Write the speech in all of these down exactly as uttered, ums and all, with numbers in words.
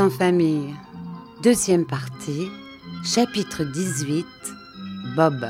Sans famille, deuxième partie, chapitre dix-huit, Bob.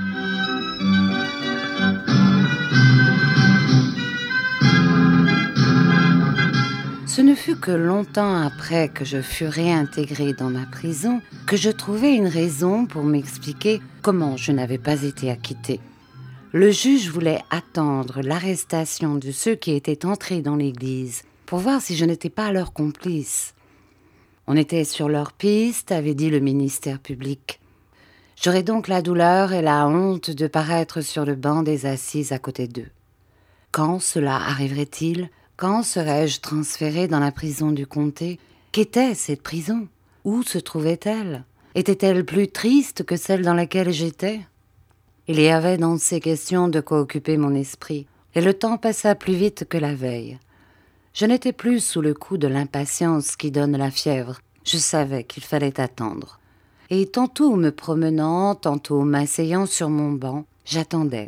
Ce ne fut que longtemps après que je fus réintégrée dans ma prison que je trouvai une raison pour m'expliquer comment je n'avais pas été acquittée. Le juge voulait attendre l'arrestation de ceux qui étaient entrés dans l'église pour voir si je n'étais pas leur complice. On était sur leur piste, avait dit le ministère public. J'aurais donc la douleur et la honte de paraître sur le banc des assises à côté d'eux. Quand cela arriverait-il ? Quand serais-je transférée dans la prison du comté ? Qu'était cette prison ? Où se trouvait-elle ? Était-elle plus triste que celle dans laquelle j'étais ? Il y avait dans ces questions de quoi occuper mon esprit, et le temps passa plus vite que la veille. Je n'étais plus sous le coup de l'impatience qui donne la fièvre. Je savais qu'il fallait attendre. Et tantôt me promenant, tantôt m'asseyant sur mon banc, j'attendais.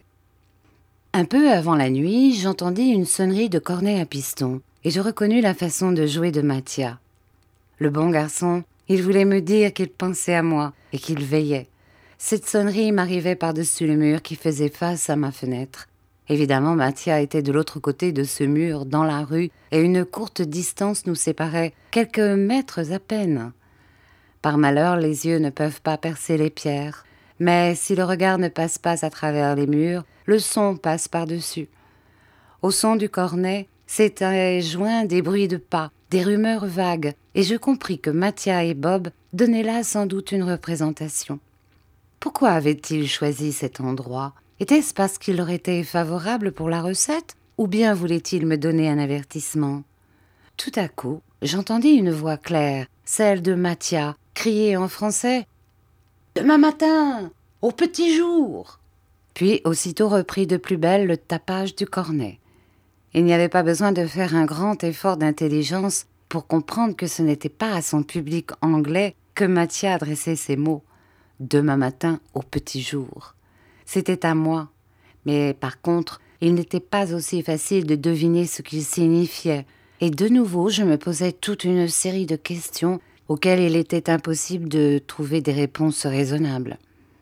Un peu avant la nuit, j'entendis une sonnerie de cornet à piston, et je reconnus la façon de jouer de Mathia. Le bon garçon, il voulait me dire qu'il pensait à moi et qu'il veillait. Cette sonnerie m'arrivait par-dessus le mur qui faisait face à ma fenêtre. Évidemment, Mathia était de l'autre côté de ce mur, dans la rue, et une courte distance nous séparait, quelques mètres à peine. Par malheur, les yeux ne peuvent pas percer les pierres, mais si le regard ne passe pas à travers les murs, le son passe par-dessus. Au son du cornet, s'étaient joints des bruits de pas, des rumeurs vagues, et je compris que Mathia et Bob donnaient là sans doute une représentation. Pourquoi avait-il choisi cet endroit ? Était-ce parce qu'il leur était favorable pour la recette, ou bien voulait-il me donner un avertissement ? Tout à coup, j'entendis une voix claire, celle de Mathia, crier en français « Demain matin, au petit jour !» Puis aussitôt reprit de plus belle le tapage du cornet. Il n'y avait pas besoin de faire un grand effort d'intelligence pour comprendre que ce n'était pas à son public anglais que Mathia adressait ces mots. « Demain matin, au petit jour !» C'était à moi, mais par contre, il n'était pas aussi facile de deviner ce qu'il signifiait, et de nouveau je me posais toute une série de questions auxquelles il était impossible de trouver des réponses raisonnables.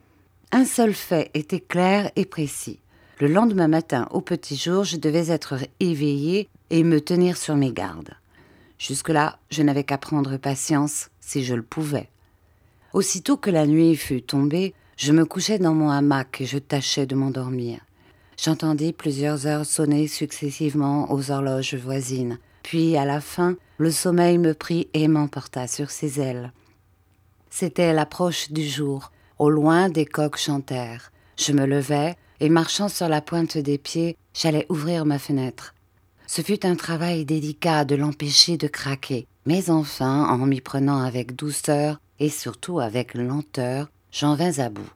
Un seul fait était clair et précis. Le lendemain matin, au petit jour, je devais être éveillée et me tenir sur mes gardes. Jusque-là, je n'avais qu'à prendre patience, si je le pouvais. Aussitôt que la nuit fut tombée, je me couchai dans mon hamac et je tâchais de m'endormir. J'entendis plusieurs heures sonner successivement aux horloges voisines. Puis, à la fin, le sommeil me prit et m'emporta sur ses ailes. C'était l'approche du jour. Au loin, des coqs chantèrent. Je me levai et, marchant sur la pointe des pieds, j'allais ouvrir ma fenêtre. Ce fut un travail délicat de l'empêcher de craquer. Mais enfin, en m'y prenant avec douceur et surtout avec lenteur, j'en vins à bout.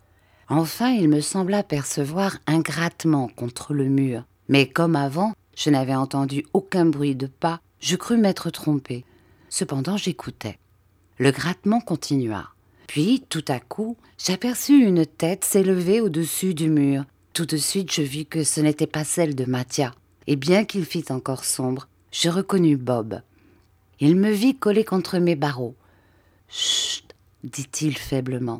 Enfin, il me sembla percevoir un grattement contre le mur. Mais comme avant, je n'avais entendu aucun bruit de pas, je crus m'être trompée. Cependant, j'écoutais. Le grattement continua. Puis, tout à coup, j'aperçus une tête s'élever au-dessus du mur. Tout de suite, je vis que ce n'était pas celle de Mathia. Et bien qu'il fît encore sombre, je reconnus Bob. Il me vit collé contre mes barreaux. « Chut !» dit-il faiblement.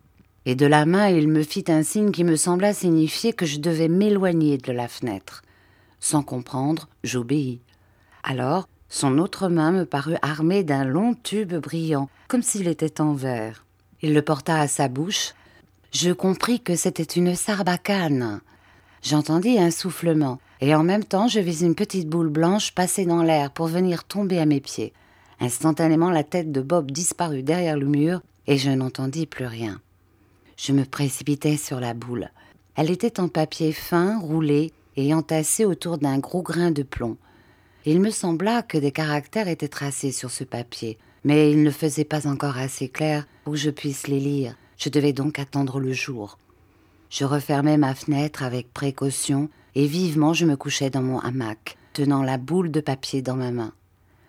Et de la main, il me fit un signe qui me sembla signifier que je devais m'éloigner de la fenêtre. Sans comprendre, j'obéis. Alors, son autre main me parut armée d'un long tube brillant, comme s'il était en verre. Il le porta à sa bouche. Je compris que c'était une sarbacane. J'entendis un soufflement, et en même temps, je vis une petite boule blanche passer dans l'air pour venir tomber à mes pieds. Instantanément, la tête de Bob disparut derrière le mur, et je n'entendis plus rien. Je me précipitai sur la boule. Elle était en papier fin, roulé et entassé autour d'un gros grain de plomb. Il me sembla que des caractères étaient tracés sur ce papier, mais ils ne faisaient pas encore assez clairs pour que je puisse les lire. Je devais donc attendre le jour. Je refermai ma fenêtre avec précaution et vivement je me couchai dans mon hamac, tenant la boule de papier dans ma main.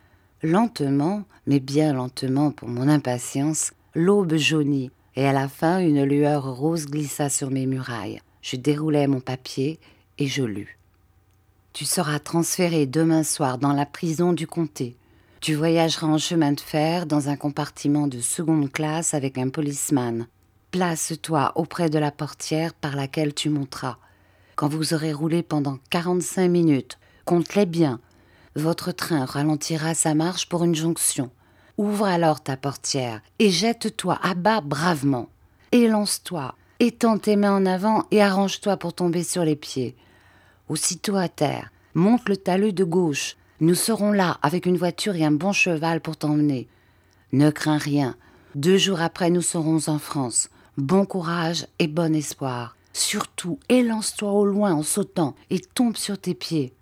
Lentement, mais bien lentement pour mon impatience, l'aube jaunit, et à la fin, une lueur rose glissa sur mes murailles. Je déroulai mon papier et je lus. « Tu seras transféré demain soir dans la prison du comté. Tu voyageras en chemin de fer dans un compartiment de seconde classe avec un policeman. Place-toi auprès de la portière par laquelle tu monteras. Quand vous aurez roulé pendant quarante-cinq minutes, compte-les bien. Votre train ralentira sa marche pour une jonction. Ouvre alors ta portière et jette-toi à bas bravement. Élance-toi, étends tes mains en avant et arrange-toi pour tomber sur les pieds. Aussitôt à terre, monte le talus de gauche. Nous serons là avec une voiture et un bon cheval pour t'emmener. Ne crains rien. Deux jours après, nous serons en France. Bon courage et bon espoir. Surtout, élance-toi au loin en sautant et tombe sur tes pieds.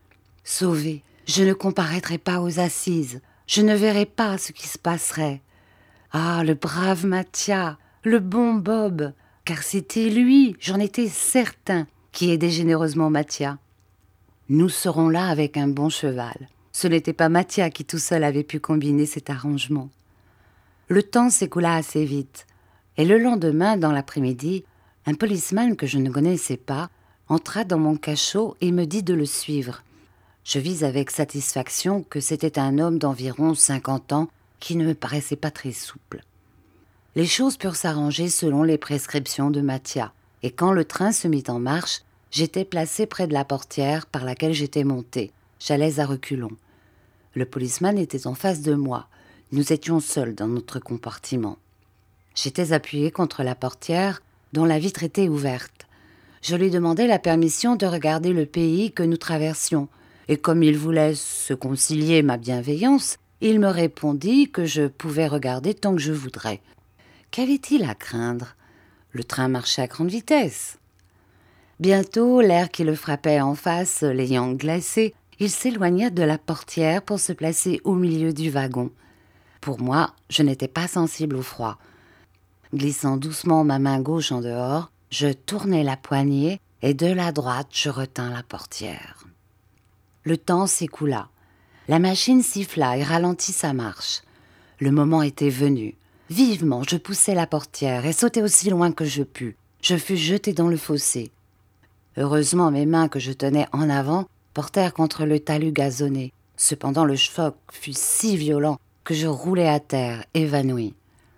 Sauvé, je ne comparaîtrai pas aux assises. Je ne verrai pas ce qui se passerait. Ah, le brave Mathia, le bon Bob, car c'était lui, j'en étais certain, qui aidait généreusement Mathia. Nous serons là avec un bon cheval. Ce n'était pas Mathia qui tout seul avait pu combiner cet arrangement. Le temps s'écoula assez vite, et le lendemain, dans l'après-midi, un policeman que je ne connaissais pas entra dans mon cachot et me dit de le suivre. Je vis avec satisfaction que c'était un homme d'environ cinquante ans qui ne me paraissait pas très souple. Les choses purent s'arranger selon les prescriptions de Mathia, et quand le train se mit en marche, j'étais placé près de la portière par laquelle j'étais monté. J'allais à reculons. Le policeman était en face de moi. Nous étions seuls dans notre compartiment. J'étais appuyé contre la portière, dont la vitre était ouverte. Je lui demandai la permission de regarder le pays que nous traversions, et comme il voulait se concilier ma bienveillance, il me répondit que je pouvais regarder tant que je voudrais. Qu'avait-il à craindre? Le train marchait à grande vitesse. Bientôt, l'air qui le frappait en face l'ayant glacé, il s'éloigna de la portière pour se placer au milieu du wagon. Pour moi, je n'étais pas sensible au froid. Glissant doucement ma main gauche en dehors, je tournai la poignée et de la droite, je retins la portière. Le temps s'écoula. La machine siffla et ralentit sa marche. Le moment était venu. Vivement, je poussai la portière et sautai aussi loin que je pus. Je fus jeté dans le fossé. Heureusement, mes mains que je tenais en avant portèrent contre le talus gazonné. Cependant, le choc fut si violent que je roulai à terre, évanoui.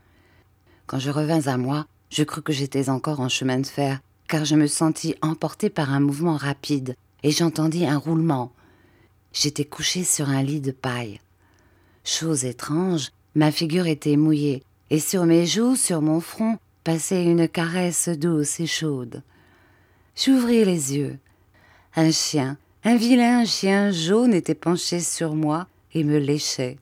Quand je revins à moi, je crus que j'étais encore en chemin de fer, car je me sentis emporté par un mouvement rapide et j'entendis un roulement. J'étais couché sur un lit de paille. Chose étrange, ma figure était mouillée, et sur mes joues, sur mon front, passait une caresse douce et chaude. J'ouvris les yeux. Un chien, un vilain chien jaune était penché sur moi et me léchait.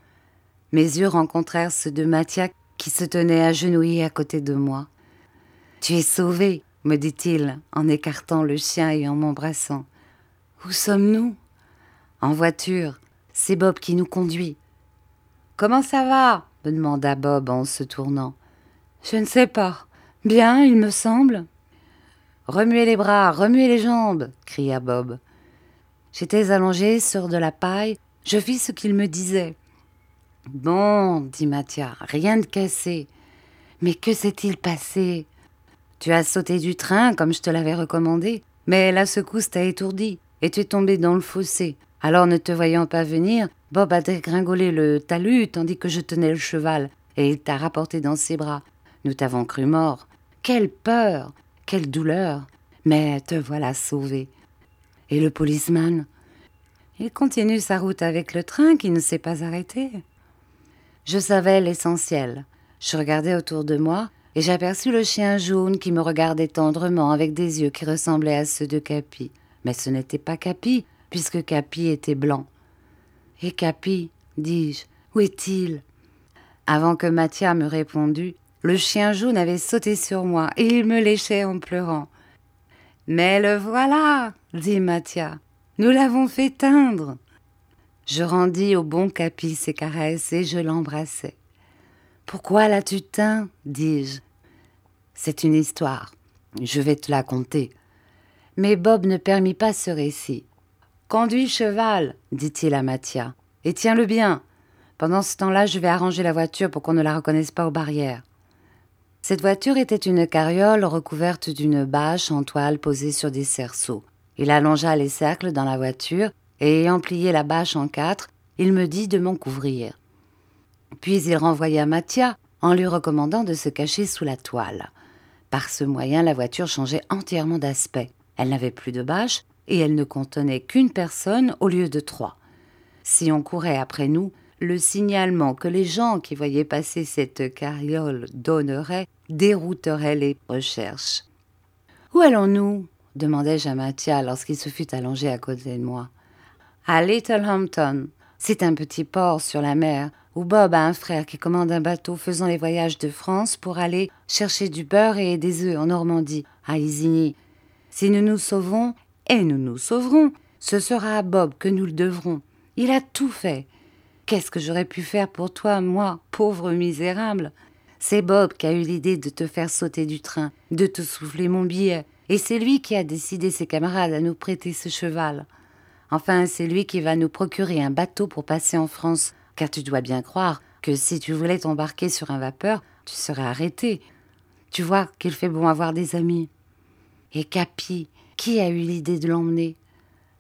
Mes yeux rencontrèrent ceux de Mathia qui se tenait agenouillé à côté de moi. « Tu es sauvé !» me dit-il en écartant le chien et en m'embrassant. « Où sommes-nous ?»« En voiture. C'est Bob qui nous conduit. »« Comment ça va ?» me demanda Bob en se tournant. « Je ne sais pas. Bien, il me semble. »« Remuez les bras, remuez les jambes !» cria Bob. J'étais allongé sur de la paille. Je fis ce qu'il me disait. « Bon, dit Mathia, rien de cassé. Mais que s'est-il passé ? Tu as sauté du train comme je te l'avais recommandé, mais la secousse t'a étourdi et tu es tombé dans le fossé. Alors ne te voyant pas venir, Bob a dégringolé le talus tandis que je tenais le cheval et il t'a rapporté dans ses bras. Nous t'avons cru mort. Quelle peur, quelle douleur, mais te voilà sauvé. Et le policeman ? Il continue sa route avec le train qui ne s'est pas arrêté. Je savais l'essentiel. Je regardais autour de moi et j'aperçus le chien jaune qui me regardait tendrement avec des yeux qui ressemblaient à ceux de Capi. Mais ce n'était pas Capi, puisque Capi était blanc. « Et Capi, dis-je, où est-il » Avant que Mathia me répondît, le chien jaune avait sauté sur moi et il me léchait en pleurant. « Mais le voilà » dit Mathia. « Nous l'avons fait teindre. » Je rendis au bon Capi ses caresses et je l'embrassai. « Pourquoi l'as-tu teint ?» dis-je. « C'est une histoire. Je vais te la conter. » Mais Bob ne permit pas ce récit. « Conduis cheval, dit-il à Mathia, et tiens-le bien. Pendant ce temps-là, je vais arranger la voiture pour qu'on ne la reconnaisse pas aux barrières. » Cette voiture était une carriole recouverte d'une bâche en toile posée sur des cerceaux. Il allongea les cercles dans la voiture et ayant plié la bâche en quatre, il me dit de m'en couvrir. Puis il renvoya Mathia en lui recommandant de se cacher sous la toile. Par ce moyen, la voiture changeait entièrement d'aspect. Elle n'avait plus de bâche et elle ne contenait qu'une personne au lieu de trois. Si on courait après nous, le signalement que les gens qui voyaient passer cette carriole donnerait dérouterait les recherches. « Où allons-nous » demandai-je à Mathia lorsqu'il se fut allongé à côté de moi. « À Littlehampton. C'est un petit port sur la mer où Bob a un frère qui commande un bateau faisant les voyages de France pour aller chercher du beurre et des œufs en Normandie, à Isigny. Si nous nous sauvons, et nous nous sauverons, ce sera à Bob que nous le devrons. Il a tout fait. Qu'est-ce que j'aurais pu faire pour toi, moi, pauvre misérable ? C'est Bob qui a eu l'idée de te faire sauter du train, de te souffler mon billet, et c'est lui qui a décidé ses camarades à nous prêter ce cheval. Enfin, c'est lui qui va nous procurer un bateau pour passer en France, car tu dois bien croire que si tu voulais t'embarquer sur un vapeur, tu serais arrêté. Tu vois qu'il fait bon avoir des amis. Et Capi, qui a eu l'idée de l'emmener ? Moi ?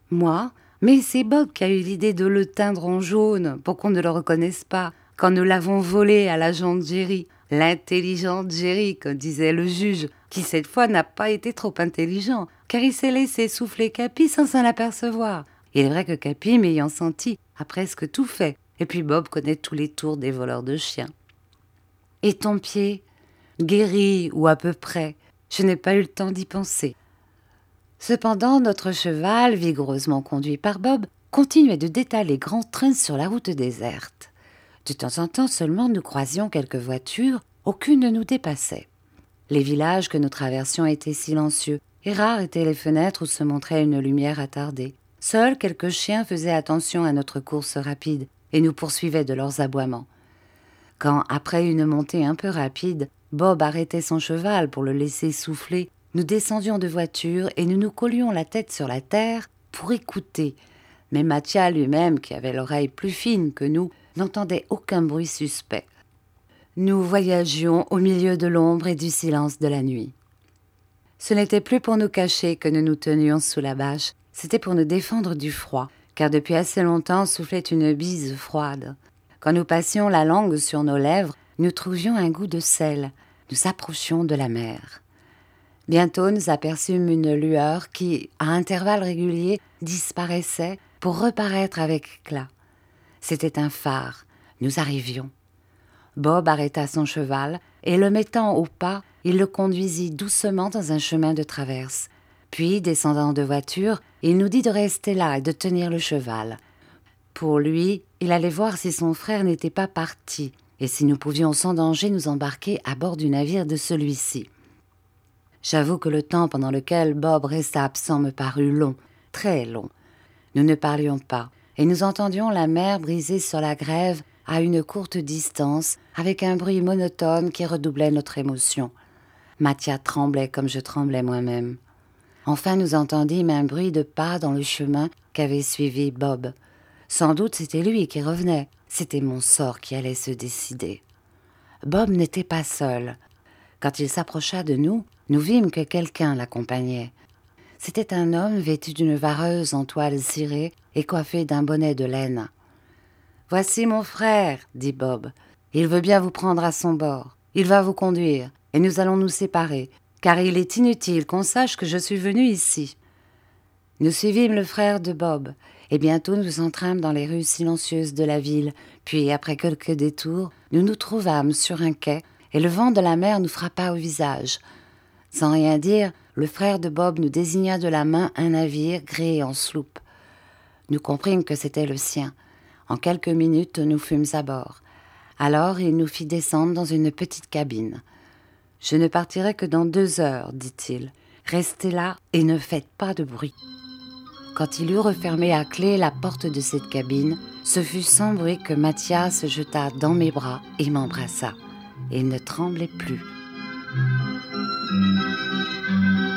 Mais c'est Bob qui a eu l'idée de le teindre en jaune pour qu'on ne le reconnaisse pas, quand nous l'avons volé à l'agent Jerry, l'intelligent Jerry, comme disait le juge, qui cette fois n'a pas été trop intelligent, car il s'est laissé souffler Capi sans s'en apercevoir. Il est vrai que Capi, m'ayant senti, a presque tout fait, et puis Bob connaît tous les tours des voleurs de chiens. Et ton pied ? Guéri, ou à peu près, je n'ai pas eu le temps d'y penser. Cependant, notre cheval, vigoureusement conduit par Bob, continuait de détaler grand train sur la route déserte. De temps en temps seulement, nous croisions quelques voitures, aucune ne nous dépassait. Les villages que nous traversions étaient silencieux, et rares étaient les fenêtres où se montrait une lumière attardée. Seuls quelques chiens faisaient attention à notre course rapide, et nous poursuivaient de leurs aboiements. Quand, après une montée un peu rapide, Bob arrêtait son cheval pour le laisser souffler, nous descendions de voiture et nous nous collions la tête sur la terre pour écouter. Mais Mathia lui-même, qui avait l'oreille plus fine que nous, n'entendait aucun bruit suspect. Nous voyagions au milieu de l'ombre et du silence de la nuit. Ce n'était plus pour nous cacher que nous nous tenions sous la bâche, c'était pour nous défendre du froid, car depuis assez longtemps soufflait une bise froide. Quand nous passions la langue sur nos lèvres, nous trouvions un goût de sel. Nous approchions de la mer. Bientôt, nous aperçûmes une lueur qui, à intervalles réguliers, disparaissait pour reparaître avec éclat. C'était un phare. Nous arrivions. Bob arrêta son cheval et, le mettant au pas, il le conduisit doucement dans un chemin de traverse. Puis, descendant de voiture, il nous dit de rester là et de tenir le cheval. Pour lui, il allait voir si son frère n'était pas parti et si nous pouvions sans danger nous embarquer à bord du navire de celui-ci. J'avoue que le temps pendant lequel Bob resta absent me parut long, très long. Nous ne parlions pas, et nous entendions la mer briser sur la grève à une courte distance, avec un bruit monotone qui redoublait notre émotion. Mathia tremblait comme je tremblais moi-même. Enfin nous entendîmes un bruit de pas dans le chemin qu'avait suivi Bob. Sans doute c'était lui qui revenait, c'était mon sort qui allait se décider. Bob n'était pas seul. Quand il s'approcha de nous, nous vîmes que quelqu'un l'accompagnait. C'était un homme vêtu d'une vareuse en toile cirée et coiffé d'un bonnet de laine. « Voici mon frère, » dit Bob. « Il veut bien vous prendre à son bord. Il va vous conduire, et nous allons nous séparer, car il est inutile qu'on sache que je suis venu ici. » Nous suivîmes le frère de Bob, et bientôt nous entrâmes dans les rues silencieuses de la ville, puis, après quelques détours, nous nous trouvâmes sur un quai, et le vent de la mer nous frappa au visage. Sans rien dire, le frère de Bob nous désigna de la main un navire gréé en sloop. Nous comprîmes que c'était le sien. En quelques minutes, nous fûmes à bord. Alors, il nous fit descendre dans une petite cabine. « Je ne partirai que dans deux heures, dit-il. Restez là et ne faites pas de bruit. » Quand il eut refermé à clé la porte de cette cabine, ce fut sans bruit que Mathia se jeta dans mes bras et m'embrassa. Il ne tremblait plus.